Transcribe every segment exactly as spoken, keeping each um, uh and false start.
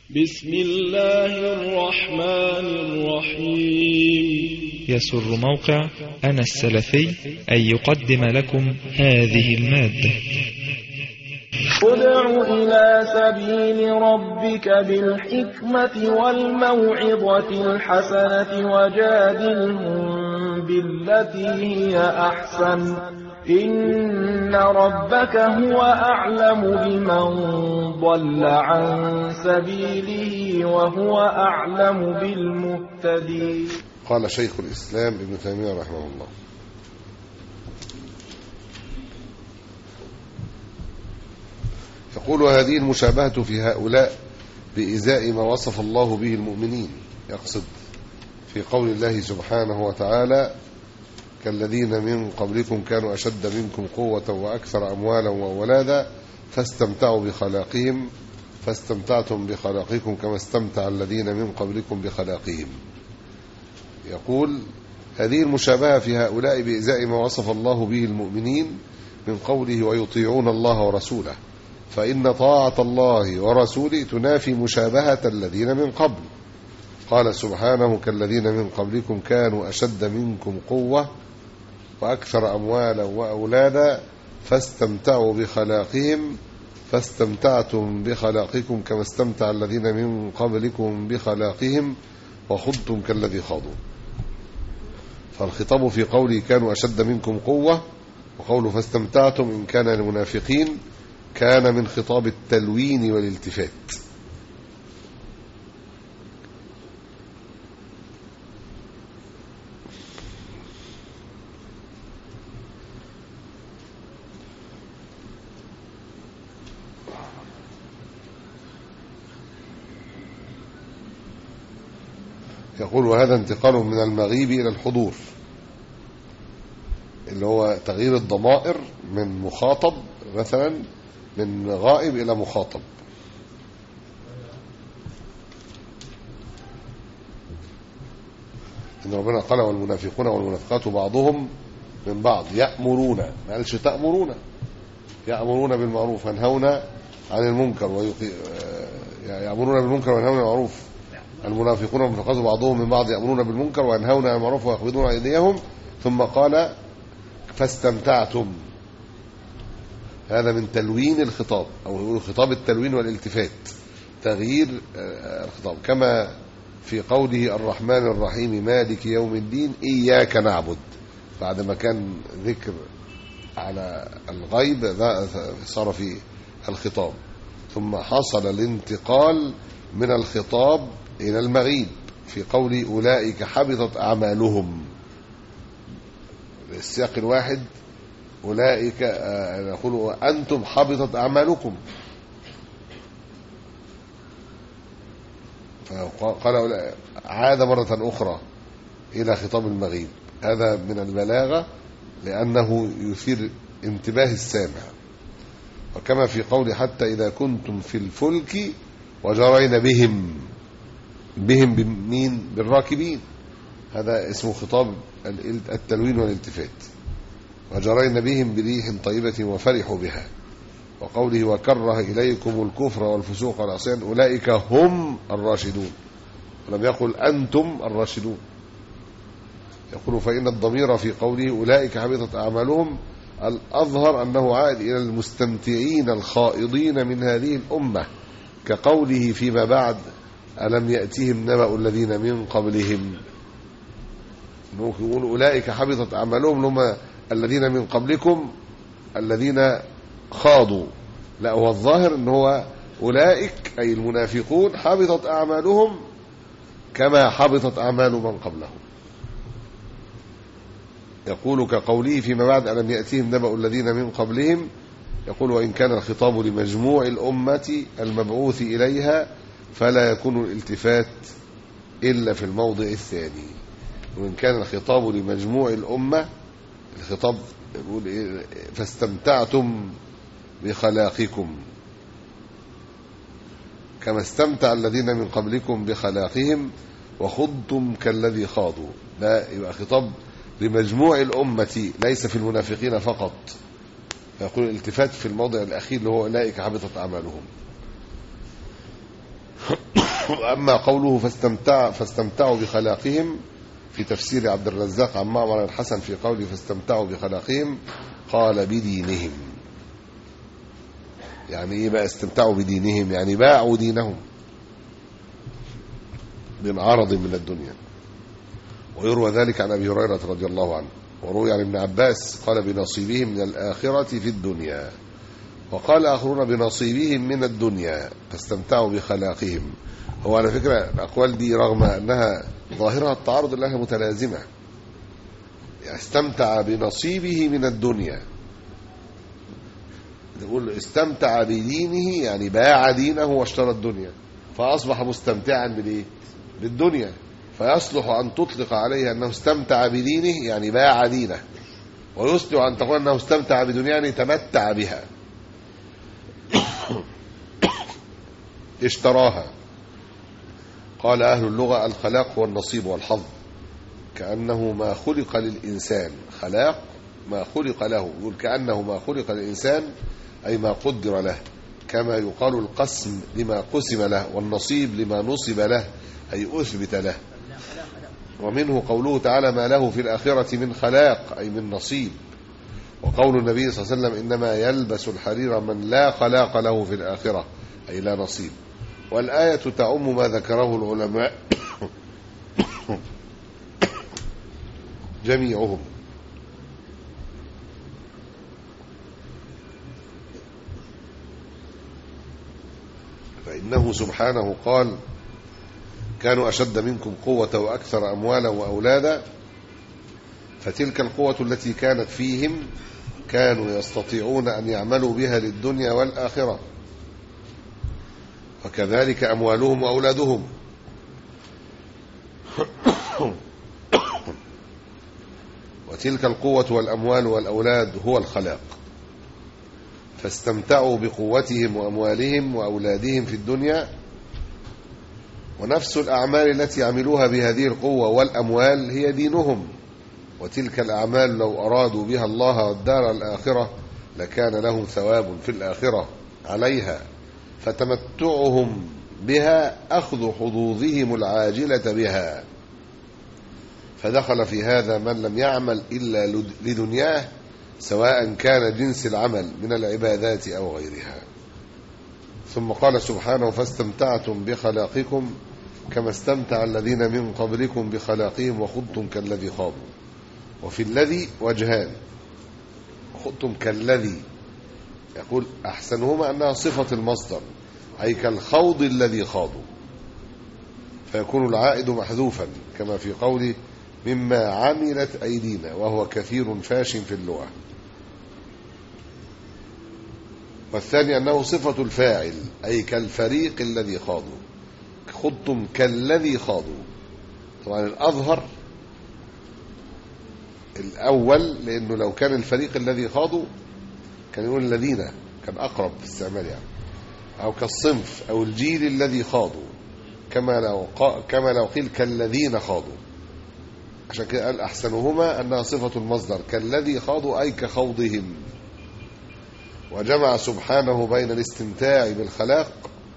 بسم الله الرحمن الرحيم. يسر موقع أنا السلفي أن يقدم لكم هذه المادة. ادع إلى سبيل ربك بالحكمة والموعظة الحسنة وجادلهم بالتي هي أحسن إن ربك هو أعلم بمن ضل عن سبيله وهو أعلم بالمهتدين. قال شيخ الإسلام ابن تيمية رحمه الله: يقول: هذه المشابهة في هؤلاء بإزاء ما وصف الله به المؤمنين. يقصد في قول الله سبحانه وتعالى: كالذين من قبلكم كانوا أشد منكم قوة وأكثر أموالا وأولادا فاستمتعوا بخلاقهم فاستمتعتم بخلاقكم كما استمتع الذين من قبلكم بخلاقهم. يقول: هذه المشابهة في هؤلاء بإزاء ما وصف الله به المؤمنين من قوله: ويطيعون الله ورسوله، فإن طاعة الله ورسوله تنافي مشابهة الذين من قبل. قال سبحانه: كالذين من قبلكم كانوا أشد منكم قوة وأكثر أموالا وأولادا فاستمتعوا بخلاقهم فاستمتعتم بخلاقكم كما استمتع الذين من قبلكم بخلاقهم وخضتم كالذي خاضوا. فالخطاب في قوله كانوا أشد منكم قوة وقوله فاستمتعتم إن كان المنافقين كان من خطاب التلوين والالتفات. يقول: وهذا انتقال من المغيب إلى الحضور، اللي هو تغيير الضمائر من مخاطب مثلا من غائب إلى مخاطب. إن ربنا قال: والمنافقون والمنافقات بعضهم من بعض يأمرون، ما قالش تأمرون، يأمرون بالمعروف وينهون عن المنكر ويقي... يأمرون بالمنكر وينهون عن المعروف. المنافقون والمنافقات بعضهم من بعض يأمرون بالمنكر وينهون عن المعروف ويقبضون أيديهم. ثم قال: فاستمتعتم. هذا من تلوين الخطاب، أو خطاب التلوين والالتفات، تغيير الخطاب. كما في قوله الرحمن الرحيم مالك يوم الدين إياك نعبد، بعدما كان ذكر على الغيب صار في الخطاب، ثم حصل الانتقال من الخطاب إلى المغيب في قول أولئك حبطت أعمالهم. السياق الواحد أولئك يقول أنتم حبطت أعمالكم، فقال عاد مرة أخرى إلى خطاب المغيب. هذا من البلاغة لأنه يثير انتباه السامع. وكما في قول حتى إذا كنتم في الفلك وجرين بهم، بهم بمين؟ بالراكبين. هذا اسمه خطاب التلوين والالتفات. وجرين بهم بريح طيبة وفرحوا بها. وقوله وكره إليكم الكفر والفسوق والعصيان أولئك هم الراشدون، ولم يقل أنتم الراشدون. يقول: فإن الضمير في قوله أولئك حبطت أعمالهم الأظهر أنه عائد إلى المستمتعين الخائضين من هذه الأمة، كقوله فيما بعد ألم يأتهم نبأ الذين من قبلهم. ممكن يقول أولئك حبطت أعمالهم هم الذين من قبلكم الذين خاضوا، لا، هو الظاهر أنه هو أولئك أي المنافقون حبطت أعمالهم كما حبطت أعمال من قبلهم. يقول كقوله فيما بعد ألم يأتهم نبأ الذين من قبلهم. يقول: وإن كان الخطاب لمجموع الأمة المبعوث إليها فلا يكون الالتفات إلا في الموضع الثاني. وإن كان الخطاب لمجموع الأمة، الخطاب يقول إيه؟ فاستمتعتم بخلاقكم كما استمتع الذين من قبلكم بخلاقهم وخضتم كالذي خاضوا. لا، يبقى خطاب لمجموع الأمة ليس في المنافقين فقط. يقول الالتفات في الموضع الأخير اللي هو أولئك حبطت أعمالهم. أما قوله فاستمتع فاستمتعوا بخلاقهم في تفسير عبد الرزاق عن معمر الحسن في قوله فاستمتعوا بخلاقهم قال بدينهم. يعني ايه بقى استمتعوا بدينهم؟ يعني باعوا دينهم من عرض من الدنيا. ويروى ذلك عن أبي هريرة رضي الله عنه، وروي عن ابن عباس قال بنصيبهم من الآخرة في الدنيا، وقال آخرون بنصيبهم من الدنيا فاستمتعوا بخلاقهم. هو على فكرة الأقوال دي رغم أنها ظاهرها التعارض لها متلازمة. يعني استمتع بنصيبه من الدنيا، يقول استمتع بدينه يعني باع دينه واشترى الدنيا، فأصبح مستمتعا بالإيه؟ بالدنيا. فيصلح أن تطلق عليه أنه استمتع بدينه يعني باع دينه، ويصلح أن تقول أنه استمتع بدنيا يعني تمتع بها اشتراها. قال أهل اللغة الخلاق هو النصيب والحظ، كأنه ما خلق للإنسان. خلاق ما خلق له، يقول كأنه ما خلق للإنسان أي ما قدر له، كما يقال القسم لما قسم له، والنصيب لما نصب له أي أثبت له. ومنه قوله تعالى ما له في الآخرة من خلاق أي من نصيب. وقول النبي صلى الله عليه وسلم إنما يلبس الحرير من لا خلاق له في الآخرة أي لا نصيب. والآية تعم ما ذكره العلماء جميعهم. فإنه سبحانه قال كانوا أشد منكم قوة وأكثر أموالا وأولادا، فتلك القوة التي كانت فيهم كانوا يستطيعون أن يعملوا بها للدنيا والآخرة، وكذلك أموالهم وأولادهم. وتلك القوة والأموال والأولاد هو الخلاق، فاستمتعوا بقوتهم وأموالهم وأولادهم في الدنيا. ونفس الأعمال التي عملوها بهذه القوة والأموال هي دينهم، وتلك الأعمال لو أرادوا بها الله والدار الآخرة لكان لهم ثواب في الآخرة عليها، فتمتعهم بها أخذ حظوظهم العاجلة بها. فدخل في هذا من لم يعمل إلا لدنياه، سواء كان جنس العمل من العبادات أو غيرها. ثم قال سبحانه فاستمتعتم بخلاقكم كما استمتع الذين من قبلكم بخلاقهم وخضتم كالذي خاضوا. وفي الذي وجهان، خضتم كالذي يقول أحسنهما أنها صفة المصدر أي كالخوض الذي خاضوا، فيكون العائد محذوفا كما في قوله مما عملت أيدينا، وهو كثير فاش في اللغة. والثاني أنه صفة الفاعل أي كالفريق الذي خاضوا، خضتم كالذي خاضوا. طبعا الأظهر الأول، لأنه لو كان الفريق الذي خاضوا كان يقول الذين، كان أقرب في استعمال يعني، أو كالصنف أو الجيل الذي خاضوا، كما لو كما لو قيل كالذين خاضوا. عشان كده قال أحسنهما أنها صفة المصدر كالذي خاضوا أي كخوضهم. وجمع سبحانه بين الاستمتاع بالخلاق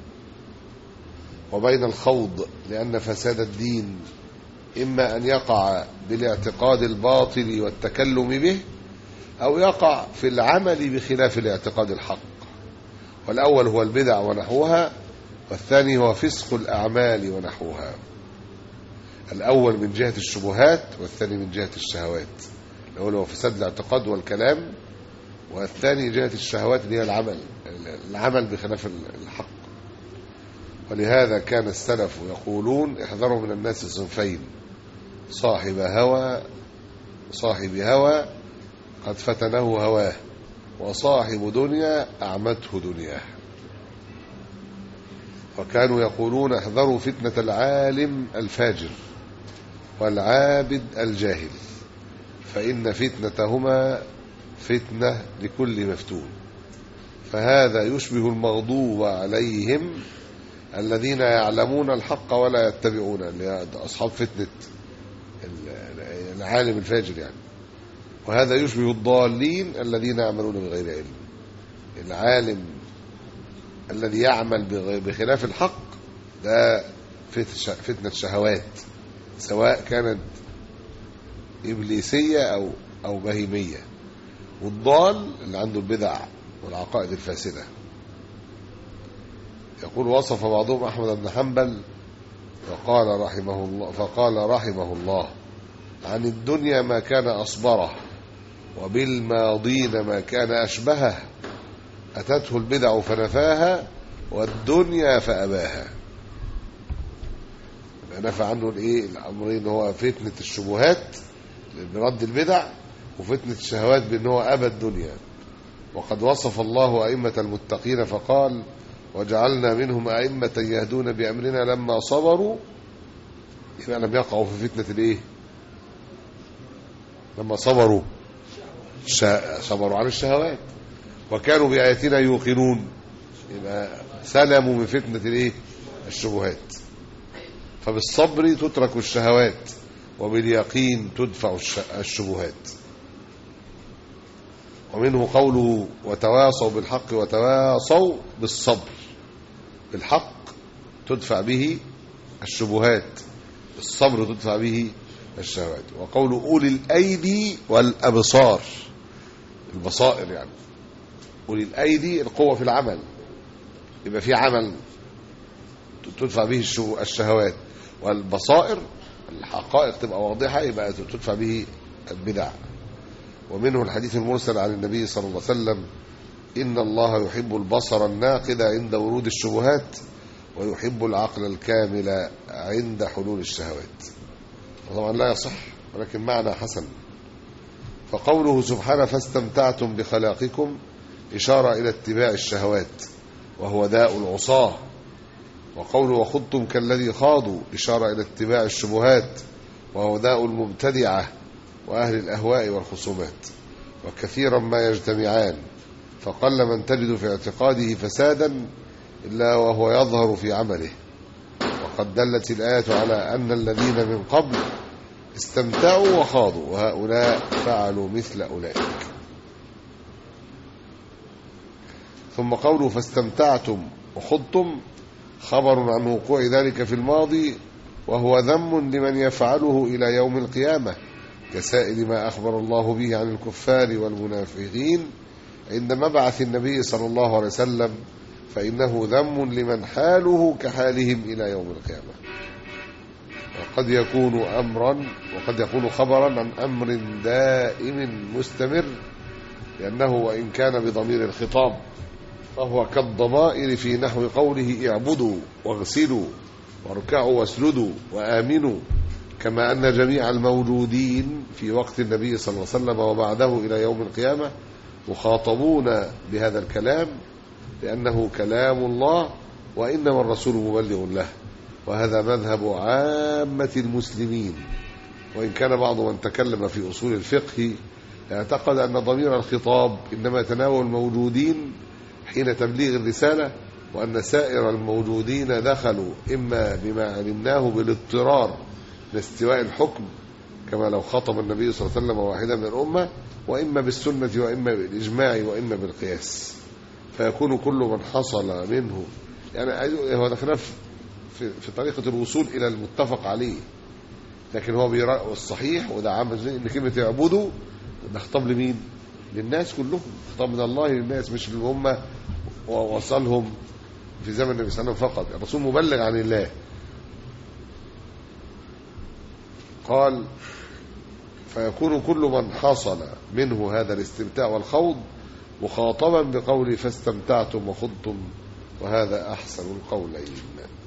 وبين الخوض، لأن فساد الدين إما أن يقع بالاعتقاد الباطل والتكلم به، أو يقع في العمل بخلاف الاعتقاد الحق. والأول هو البدع ونحوها، والثاني هو فسق الأعمال ونحوها. الأول من جهة الشبهات، والثاني من جهة الشهوات. الأول هو فساد الاعتقاد والكلام، والثاني جهة الشهوات اللي هي العمل العمل بخلاف الحق. ولهذا كان السلف يقولون احذروا من الناس صنفين: صاحب هوى صاحب هوى قد فتنه هواه، وصاحب دنيا أعمته دنياه. وكانوا يقولون احذروا فتنة العالم الفاجر والعابد الجاهل، فإن فتنتهما فتنة لكل مفتون. فهذا يشبه المغضوب عليهم الذين يعلمون الحق ولا يتبعون، اللي أصحاب فتنة العالم الفاجر يعني. وهذا يشبه الضالين الذين يعملون بغير علم. العالم الذي يعمل بخلاف الحق ده فتنة شهوات، سواء كانت إبليسية أو أو بهيمية، والضال اللي عنده البدع والعقائد الفاسدة. يقول وصف بعضهم أحمد بن حنبل فقال رحمه الله فقال رحمه الله عن الدنيا ما كان أصبره، وبالماضين ما كان أشبهه، أتته البدع فنفاها، والدنيا فأباها. نفى عنه الايه الامرين، هو فتنة الشبهات برد البدع، وفتنة الشهوات بأنه هو أبى الدنيا. وقد وصف الله أئمة المتقين فقال وجعلنا منهم أئمة يهدون بأمرنا لما صبروا، إذا لم يقعوا في فتنة الايه، لما صبروا صبروا عن الشهوات، وكانوا بآياتنا يوقنون، يبقى سلموا من فتنة الايه الشبهات. فبالصبر تترك الشهوات، وباليقين تدفع الشبهات. ومنه قوله وتواصوا بالحق وتواصوا بالصبر. بالحق تدفع به الشبهات، بالصبر تدفع به الشهوات. وقول أولي الأيدي والأبصار، البصائر يعني أولي الأيدي القوة في العمل، يبقى في عمل تدفع به الشهوات، والبصائر الحقائق تبقى واضحة يبقى تدفع به البدع. ومنه الحديث المرسل عن النبي صلى الله عليه وسلم إن الله يحب البصر الناقد عند ورود الشبهات، ويحب العقل الكامل عند حلول الشهوات. طبعا لا يصح، ولكن معنى حسن. فقوله سبحانه فاستمتعتم بخلاقكم إشارة إلى اتباع الشهوات، وهو داء العصاة. وقوله وخضتم كالذي خاضوا إشارة إلى اتباع الشبهات، وهو داء المبتدعة وأهل الأهواء والخصومات. وكثيرا ما يجتمعان، فقل من تجد في اعتقاده فسادا إلا وهو يظهر في عمله. وقد دلت الآية على أن الذين من قبل استمتعوا وخاضوا، وهؤلاء فعلوا مثل أولئك. ثم قوله فاستمتعتم وخضتم خبر عن وقوع ذلك في الماضي، وهو ذم لمن يفعله إلى يوم القيامة، كسائر ما أخبر الله به عن الكفار والمنافقين عند مبعث النبي صلى الله عليه وسلم، فإنه ذم لمن حاله كحالهم إلى يوم القيامة. وقد يكون أمرا وقد يكون خبرا عن أمر دائم مستمر، لأنه وإن كان بضمير الخطاب فهو كالضمائر في نحو قوله اعبدوا واغسلوا واركعوا واسجدوا وآمنوا، كما أن جميع الموجودين في وقت النبي صلى الله عليه وسلم وبعده إلى يوم القيامة مخاطبون بهذا الكلام، لأنه كلام الله وإنما الرسول مبلغ له. وهذا مذهب عامة المسلمين، وإن كان بعض من تكلم في أصول الفقه اعتقد أن ضمير الخطاب إنما يتناول الموجودين حين تبليغ الرسالة، وأن سائر الموجودين دخلوا إما بما علمناه بالاضطرار لاستواء الحكم، كما لو خطب النبي صلى الله عليه وسلم واحدا من الأمة، وإما بالسنة وإما بالإجماع وإما بالقياس، فيكون كل من حصل منه يعني هو دخلنا في, في طريقة الوصول إلى المتفق عليه. لكن هو بيرى الصحيح وده عام إن كلمة يعبدوا ده خطاب لمين؟ للناس كلهم، خطاب من الله للناس، مش للأمة ووصلهم في زمن النبي صلى الله عليه وسلم فقط. الرسول مبلغ عن الله. قال فيكون كل من حصل منه هذا الاستمتاع والخوض مخاطبا بقول فاستمتعتم وخضتم، وهذا أحسن القولين.